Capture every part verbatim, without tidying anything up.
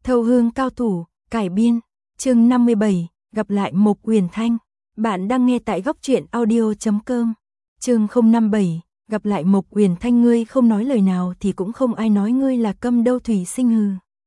Thâu hương cao thủ, cải biên, chương năm mươi bảy, gặp lại Mộc Uyển Thanh. Bạn đang nghe tại góc truyện audio chấm com. Chương không năm bảy, gặp lại Mộc Uyển Thanh, ngươi không nói lời nào thì cũng không ai nói ngươi là câm đâu. Thủy Sinh hừ.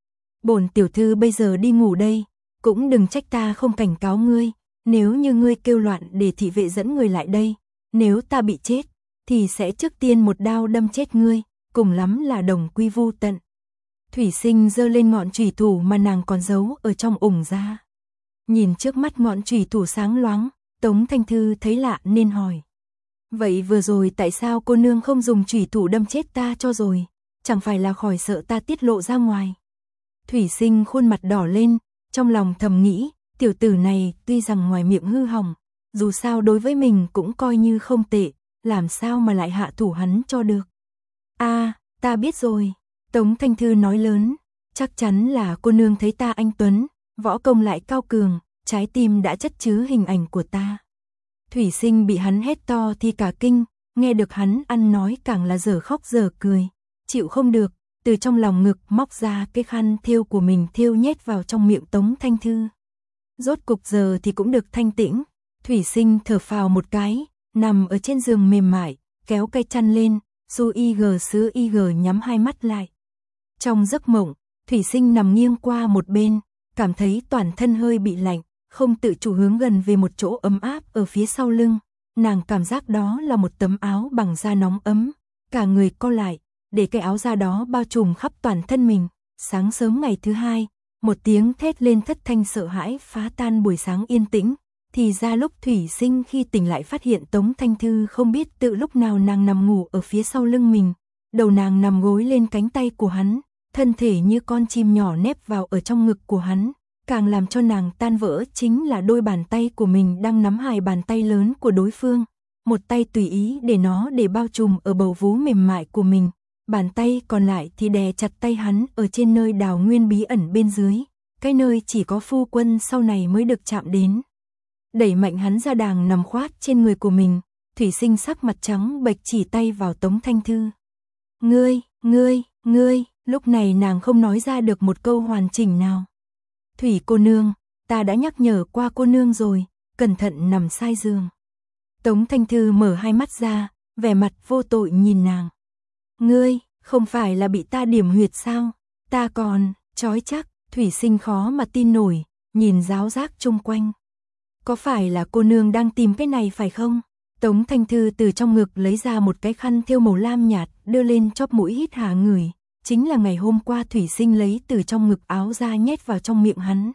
Bổn tiểu thư bây giờ đi ngủ đây, cũng đừng trách ta không cảnh cáo ngươi, nếu như ngươi kêu loạn để thị vệ dẫn người lại đây, nếu ta bị chết thì sẽ trước tiên một đao đâm chết ngươi, cùng lắm là đồng quy vu tận. Thủy Sinh giơ lên ngọn chủy thủ mà nàng còn giấu ở trong ủng ra. Nhìn trước mắt ngọn chủy thủ sáng loáng, Tống Thanh Thư thấy lạ nên hỏi: vậy vừa rồi tại sao cô nương không dùng chủy thủ đâm chết ta cho rồi, chẳng phải là khỏi sợ ta tiết lộ ra ngoài? Thủy Sinh khuôn mặt đỏ lên, trong lòng thầm nghĩ, tiểu tử này tuy rằng ngoài miệng hư hỏng, dù sao đối với mình cũng coi như không tệ, làm sao mà lại hạ thủ hắn cho được. A, à, ta biết rồi. Tống Thanh Thư nói lớn, chắc chắn là cô nương thấy ta anh tuấn, võ công lại cao cường, trái tim đã chất chứa hình ảnh của ta. Thủy Sinh bị hắn hét to thì cả kinh, nghe được hắn ăn nói càng là dở khóc dở cười, chịu không được, từ trong lòng ngực móc ra cái khăn thêu của mình thêu nhét vào trong miệng Tống Thanh Thư. Rốt cục giờ thì cũng được thanh tĩnh, Thủy Sinh thở phào một cái, nằm ở trên giường mềm mại, kéo cây chăn lên, su ig sứ ig nhắm hai mắt lại. Trong giấc mộng, Thủy Sinh nằm nghiêng qua một bên, cảm thấy toàn thân hơi bị lạnh, không tự chủ hướng gần về một chỗ ấm áp ở phía sau lưng. Nàng cảm giác đó là một tấm áo bằng da nóng ấm, cả người co lại, để cái áo da đó bao trùm khắp toàn thân mình. Sáng sớm ngày thứ hai, một tiếng thét lên thất thanh sợ hãi phá tan buổi sáng yên tĩnh. Thì ra lúc Thủy Sinh khi tỉnh lại phát hiện Tống Thanh Thư không biết tự lúc nào nàng nằm ngủ ở phía sau lưng mình. Đầu nàng nằm gối lên cánh tay của hắn, thân thể như con chim nhỏ nép vào ở trong ngực của hắn. Càng làm cho nàng tan vỡ chính là đôi bàn tay của mình đang nắm hai bàn tay lớn của đối phương. Một tay tùy ý để nó để bao trùm ở bầu vú mềm mại của mình. Bàn tay còn lại thì đè chặt tay hắn ở trên nơi đào nguyên bí ẩn bên dưới. Cái nơi chỉ có phu quân sau này mới được chạm đến. Đẩy mạnh hắn ra đàng nằm khoát trên người của mình. Thủy Sinh sắc mặt trắng bệch chỉ tay vào Tống Thanh Thư. Ngươi, ngươi, ngươi, lúc này nàng không nói ra được một câu hoàn chỉnh nào. Thủy cô nương, ta đã nhắc nhở qua cô nương rồi, cẩn thận nằm sai giường. Tống Thanh Thư mở hai mắt ra, vẻ mặt vô tội nhìn nàng. Ngươi, không phải là bị ta điểm huyệt sao? Ta còn, trói chắc. Thủy Sinh khó mà tin nổi, nhìn ráo rác chung quanh. Có phải là cô nương đang tìm cái này phải không? Tống Thanh Thư từ trong ngực lấy ra một cái khăn thêu màu lam nhạt, đưa lên chóp mũi hít hà ngửi. Chính là ngày hôm qua Thủy Sinh lấy từ trong ngực áo ra nhét vào trong miệng hắn.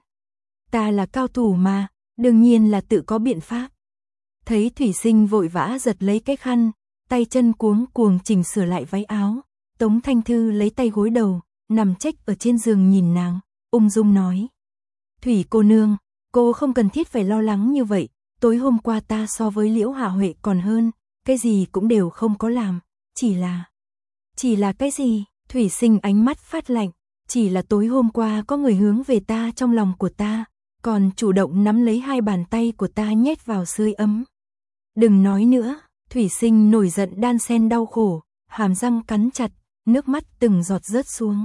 Ta là cao thủ mà, đương nhiên là tự có biện pháp. Thấy Thủy Sinh vội vã giật lấy cái khăn, tay chân cuống cuồng chỉnh sửa lại váy áo. Tống Thanh Thư lấy tay gối đầu, nằm chếch ở trên giường nhìn nàng, ung dung nói. Thủy cô nương, cô không cần thiết phải lo lắng như vậy, tối hôm qua ta so với Liễu Hạ Huệ còn hơn, cái gì cũng đều không có làm, chỉ là... Chỉ là cái gì? Thủy Sinh ánh mắt phát lạnh, chỉ là tối hôm qua có người hướng về ta trong lòng của ta, còn chủ động nắm lấy hai bàn tay của ta nhét vào sưởi ấm. Đừng nói nữa, Thủy Sinh nổi giận đan xen đau khổ, hàm răng cắn chặt, nước mắt từng giọt rớt xuống.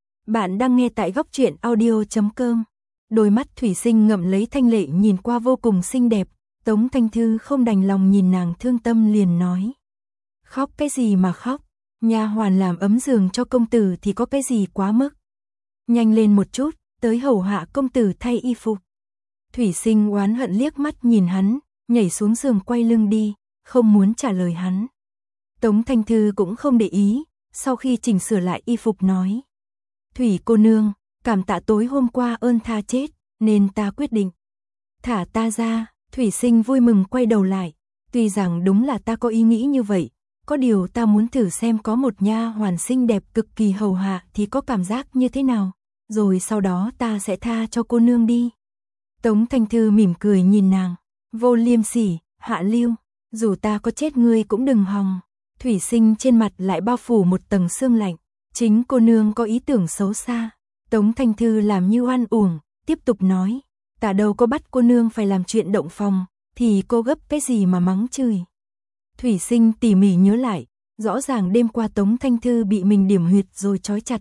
Bạn đang nghe tại góc truyện audio chấm com. Đôi mắt Thủy Sinh ngậm lấy thanh lệ nhìn qua vô cùng xinh đẹp, Tống Thanh Thư không đành lòng nhìn nàng thương tâm liền nói. Khóc cái gì mà khóc, nha hoàn làm ấm giường cho công tử thì có cái gì quá mức. Nhanh lên một chút, tới hầu hạ công tử thay y phục. Thủy Sinh oán hận liếc mắt nhìn hắn, nhảy xuống giường quay lưng đi, không muốn trả lời hắn. Tống Thanh Thư cũng không để ý, sau khi chỉnh sửa lại y phục nói. Thủy cô nương, cảm tạ tối hôm qua ơn tha chết, nên ta quyết định thả ta ra. Thủy Sinh vui mừng quay đầu lại, tuy rằng đúng là ta có ý nghĩ như vậy, có điều ta muốn thử xem có một nha hoàn xinh đẹp cực kỳ hầu hạ thì có cảm giác như thế nào, rồi sau đó ta sẽ tha cho cô nương đi. Tống Thanh Thư mỉm cười nhìn nàng, vô liêm sỉ, hạ lưu, dù ta có chết ngươi cũng đừng hòng. Thủy Sinh trên mặt lại bao phủ một tầng sương lạnh, chính cô nương có ý tưởng xấu xa. Tống Thanh Thư làm như oan uổng, tiếp tục nói, ta đâu có bắt cô nương phải làm chuyện động phòng, thì cô gấp cái gì mà mắng chửi. Thủy Sinh tỉ mỉ nhớ lại, rõ ràng đêm qua Tống Thanh Thư bị mình điểm huyệt rồi trói chặt,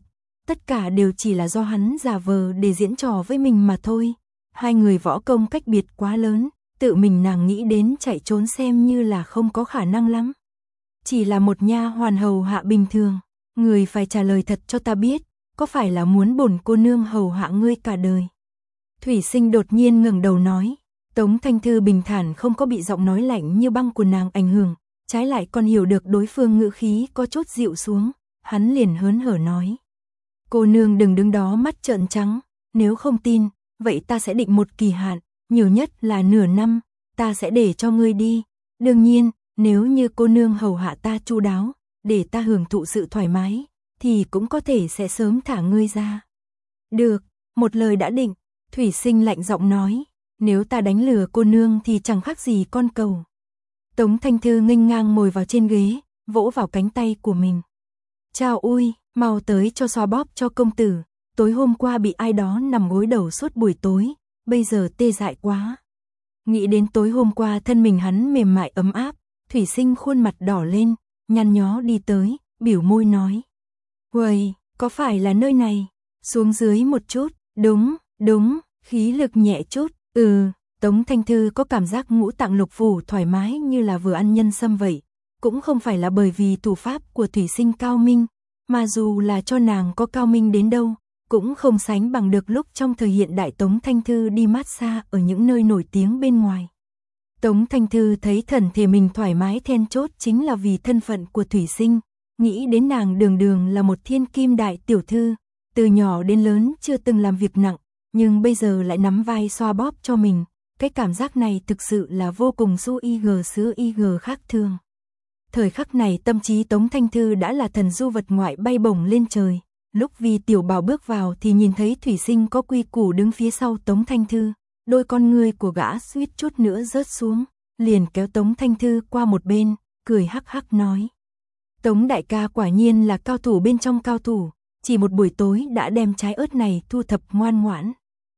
tất cả đều chỉ là do hắn giả vờ để diễn trò với mình mà thôi. Hai người võ công cách biệt quá lớn, tự mình nàng nghĩ đến chạy trốn xem như là không có khả năng lắm. Chỉ là một nha hoàn hầu hạ bình thường, người phải trả lời thật cho ta biết, có phải là muốn bổn cô nương hầu hạ ngươi cả đời? Thủy Sinh đột nhiên ngẩng đầu nói. Tống Thanh Thư bình thản không có bị giọng nói lạnh như băng của nàng ảnh hưởng, trái lại còn hiểu được đối phương ngữ khí có chút dịu xuống, hắn liền hớn hở nói. Cô nương đừng đứng đó mắt trợn trắng, nếu không tin, vậy ta sẽ định một kỳ hạn, nhiều nhất là nửa năm, ta sẽ để cho ngươi đi. Đương nhiên, nếu như cô nương hầu hạ ta chu đáo, để ta hưởng thụ sự thoải mái, thì cũng có thể sẽ sớm thả ngươi ra. Được, một lời đã định, Thủy Sinh lạnh giọng nói, nếu ta đánh lừa cô nương thì chẳng khác gì con cừu. Tống Thanh Thư nghênh ngang ngồi vào trên ghế, vỗ vào cánh tay của mình. Chào ui, mau tới cho xoa bóp cho công tử, tối hôm qua bị ai đó nằm gối đầu suốt buổi tối, bây giờ tê dại quá. Nghĩ đến tối hôm qua thân mình hắn mềm mại ấm áp, Thủy Sinh khuôn mặt đỏ lên, nhăn nhó đi tới, biểu môi nói. Uầy, có phải là nơi này? Xuống dưới một chút, đúng, đúng, khí lực nhẹ chút, ừ. Tống Thanh Thư có cảm giác ngũ tạng lục phủ thoải mái như là vừa ăn nhân sâm vậy. Cũng không phải là bởi vì thủ pháp của Thủy Sinh cao minh, mà dù là cho nàng có cao minh đến đâu, cũng không sánh bằng được lúc trong thời hiện đại Tống Thanh Thư đi massage ở những nơi nổi tiếng bên ngoài. Tống Thanh Thư thấy thần thể mình thoải mái then chốt chính là vì thân phận của Thủy Sinh, nghĩ đến nàng đường đường là một thiên kim đại tiểu thư, từ nhỏ đến lớn chưa từng làm việc nặng, nhưng bây giờ lại nắm vai xoa bóp cho mình. Cái cảm giác này thực sự là vô cùng du ig xứ ig khác thường. Thời khắc này tâm trí Tống Thanh Thư đã là thần du vật ngoại bay bổng lên trời. Lúc Vi Tiểu Bảo bước vào thì nhìn thấy Thủy Sinh có quy củ đứng phía sau Tống Thanh Thư. Đôi con ngươi của gã suýt chút nữa rớt xuống, liền kéo Tống Thanh Thư qua một bên, cười hắc hắc nói. Tống đại ca quả nhiên là cao thủ bên trong cao thủ, chỉ một buổi tối đã đem trái ớt này thu thập ngoan ngoãn.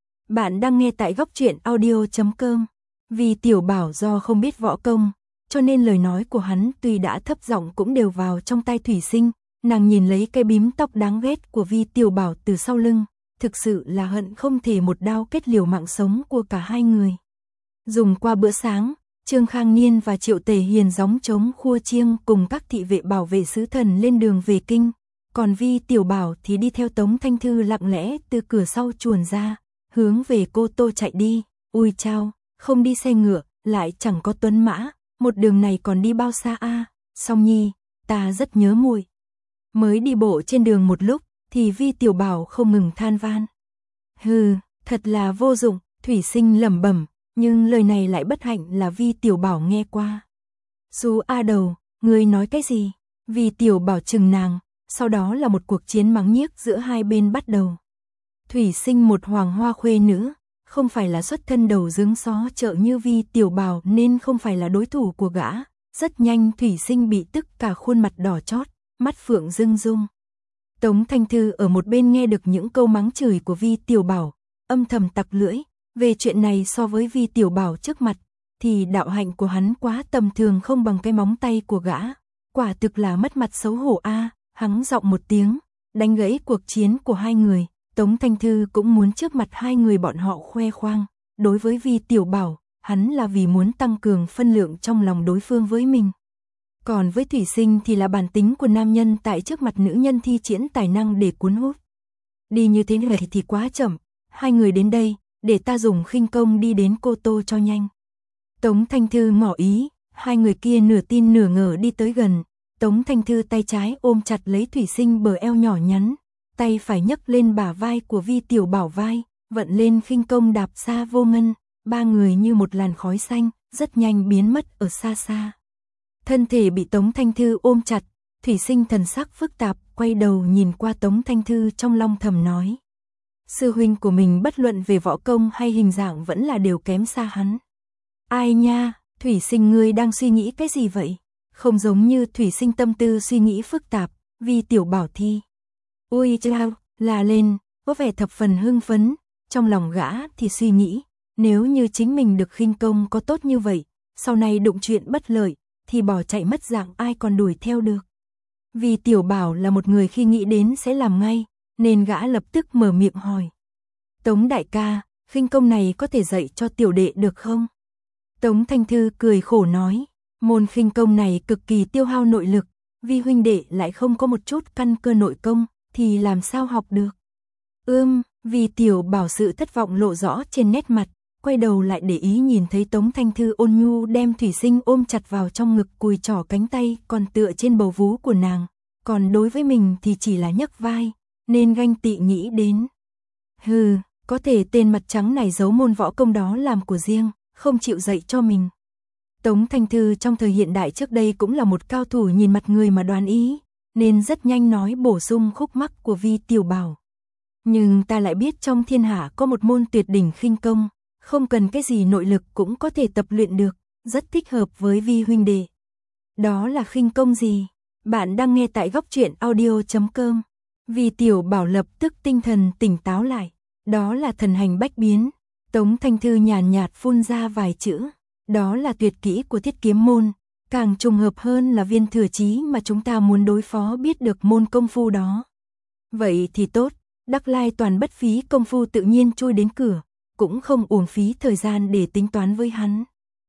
Bạn đang nghe tại góc truyện audio chấm com. Vì Tiểu Bảo do không biết võ công, cho nên lời nói của hắn tuy đã thấp giọng cũng đều vào trong tai Thủy Sinh. Nàng nhìn lấy cái bím tóc đáng ghét của Vi Tiểu Bảo từ sau lưng, thực sự là hận không thể một đao kết liều mạng sống của cả hai người. Dùng qua bữa sáng, Trương Khang Niên và Triệu Tề Hiền gióng trống khua chiêng cùng các thị vệ bảo vệ sứ thần lên đường về kinh, còn Vi Tiểu Bảo thì đi theo Tống Thanh Thư lặng lẽ từ cửa sau chuồn ra, hướng về Cô Tô chạy đi. Ui chao, không đi xe ngựa, lại chẳng có tuấn mã, một đường này còn đi bao xa a? À? Song Nhi, ta rất nhớ muội. Mới đi bộ trên đường một lúc, thì Vi Tiểu Bảo không ngừng than van. Hừ, thật là vô dụng, Thủy Sinh lẩm bẩm, nhưng lời này lại bất hạnh là Vi Tiểu Bảo nghe qua. Xú a đầu, ngươi nói cái gì? Vi Tiểu Bảo chừng nàng, sau đó là một cuộc chiến mắng nhiếc giữa hai bên bắt đầu. Thủy Sinh một hoàng hoa khuê nữ, không phải là xuất thân đầu dướng xó chợ như Vi Tiểu Bảo nên không phải là đối thủ của gã. Rất nhanh Thủy Sinh bị tức cả khuôn mặt đỏ chót, mắt phượng rưng rung. Tống Thanh Thư ở một bên nghe được những câu mắng chửi của Vi Tiểu Bảo, âm thầm tặc lưỡi. Về chuyện này so với Vi Tiểu Bảo trước mặt, thì đạo hạnh của hắn quá tầm thường không bằng cái móng tay của gã. Quả thực là mất mặt xấu hổ a. À, hắn giọng một tiếng, đánh gãy cuộc chiến của hai người. Tống Thanh Thư cũng muốn trước mặt hai người bọn họ khoe khoang. Đối với Vi Tiểu Bảo, hắn là vì muốn tăng cường phân lượng trong lòng đối phương với mình. Còn với Thủy Sinh thì là bản tính của nam nhân tại trước mặt nữ nhân thi triển tài năng để cuốn hút. Đi như thế này thì quá chậm, hai người đến đây, để ta dùng khinh công đi đến Cô Tô cho nhanh. Tống Thanh Thư ngỏ ý, hai người kia nửa tin nửa ngờ đi tới gần. Tống Thanh Thư tay trái ôm chặt lấy Thủy Sinh bờ eo nhỏ nhắn, tay phải nhấc lên bả vai của Vi Tiểu Bảo vai, vận lên khinh công đạp xa vô ngân, ba người như một làn khói xanh, rất nhanh biến mất ở xa xa. Thân thể bị Tống Thanh Thư ôm chặt, Thủy Sinh thần sắc phức tạp, quay đầu nhìn qua Tống Thanh Thư trong lòng thầm nói. Sư huynh của mình bất luận về võ công hay hình dạng vẫn là đều kém xa hắn. Ai nha, Thủy Sinh ngươi đang suy nghĩ cái gì vậy? Không giống như Thủy Sinh tâm tư suy nghĩ phức tạp, Vi Tiểu Bảo thi. Ui chao, là lên, có vẻ thập phần hưng phấn, trong lòng gã thì suy nghĩ, nếu như chính mình được khinh công có tốt như vậy, sau này đụng chuyện bất lợi, thì bỏ chạy mất dạng ai còn đuổi theo được. Vì Tiểu Bảo là một người khi nghĩ đến sẽ làm ngay, nên gã lập tức mở miệng hỏi. Tống đại ca, khinh công này có thể dạy cho tiểu đệ được không? Tống Thanh Thư cười khổ nói, môn khinh công này cực kỳ tiêu hao nội lực, Vi huynh đệ lại không có một chút căn cơ nội công, thì làm sao học được? Ưm, Vi tiểu bảo sự thất vọng lộ rõ trên nét mặt, quay đầu lại để ý nhìn thấy Tống Thanh Thư ôn nhu đem Thủy Sinh ôm chặt vào trong ngực, cùi trỏ cánh tay còn tựa trên bầu vú của nàng, còn đối với mình thì chỉ là nhấc vai, nên ganh tị nghĩ đến. Hừ, có thể tên mặt trắng này giấu môn võ công đó làm của riêng, không chịu dạy cho mình. Tống Thanh Thư trong thời hiện đại trước đây cũng là một cao thủ nhìn mặt người mà đoán ý, nên rất nhanh nói bổ sung khúc mắc của Vi tiểu bảo. Nhưng ta lại biết trong thiên hạ có một môn tuyệt đỉnh khinh công, không cần cái gì nội lực cũng có thể tập luyện được, rất thích hợp với Vi huynh đệ. Đó là khinh công gì? Bạn đang nghe tại góc truyện audio chấm com. Vi tiểu bảo lập tức tinh thần tỉnh táo lại. Đó là thần hành bách biến. Tống Thanh Thư nhàn nhạt phun ra vài chữ. Đó là tuyệt kỹ của Thiết Kiếm môn. Càng trùng hợp hơn là Viên Thừa Chí mà chúng ta muốn đối phó biết được môn công phu đó. Vậy thì tốt, đắc lai toàn bất phí công phu tự nhiên chui đến cửa, cũng không uổng phí thời gian để tính toán với hắn.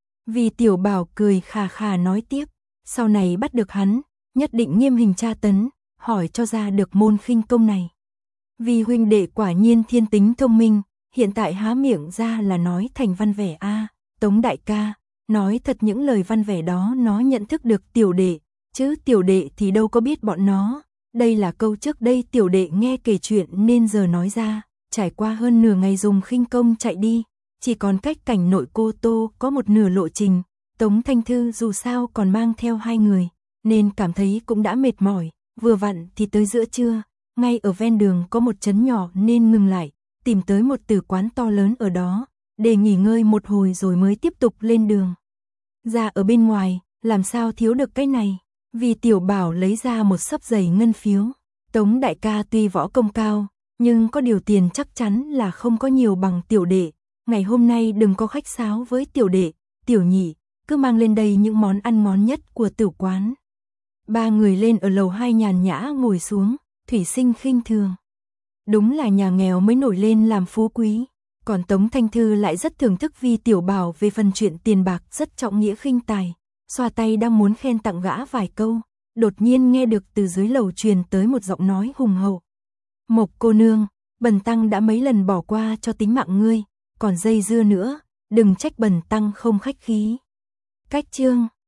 Vi tiểu bảo cười khà khà nói tiếp, sau này bắt được hắn, nhất định nghiêm hình tra tấn, hỏi cho ra được môn khinh công này. Vi huynh đệ quả nhiên thiên tính thông minh, hiện tại há miệng ra là nói thành văn vẻ a. À, Tống đại ca, nói thật những lời văn vẻ đó nó nhận thức được tiểu đệ, chứ tiểu đệ thì đâu có biết bọn nó. Đây là câu trước đây tiểu đệ nghe kể chuyện nên giờ nói ra, trải qua hơn nửa ngày dùng khinh công chạy đi, chỉ còn cách cảnh nội Cô Tô có một nửa lộ trình. Tống Thanh Thư dù sao còn mang theo hai người, nên cảm thấy cũng đã mệt mỏi, vừa vặn thì tới giữa trưa, ngay ở ven đường có một trấn nhỏ nên ngừng lại, tìm tới một tử quán to lớn ở đó, để nghỉ ngơi một hồi rồi mới tiếp tục lên đường. Ra ở bên ngoài, làm sao thiếu được cái này? Vì tiểu bảo lấy ra một xấp giày ngân phiếu. Tống đại ca tuy võ công cao, nhưng có điều tiền chắc chắn là không có nhiều bằng tiểu đệ. Ngày hôm nay đừng có khách sáo với tiểu đệ, tiểu nhị, cứ mang lên đây những món ăn ngon nhất của tử quán. Ba người lên ở lầu hai nhàn nhã ngồi xuống, Thủy Sinh khinh thường. Đúng là nhà nghèo mới nổi lên làm phú quý. Còn Tống Thanh Thư lại rất thưởng thức Vi tiểu bảo về phần chuyện tiền bạc, rất trọng nghĩa khinh tài. Xoa tay đang muốn khen tặng gã vài câu, đột nhiên nghe được từ dưới lầu truyền tới một giọng nói hùng hậu. Mộc cô nương, bần tăng đã mấy lần bỏ qua cho tính mạng ngươi, còn dây dưa nữa, đừng trách bần tăng không khách khí. Cách chương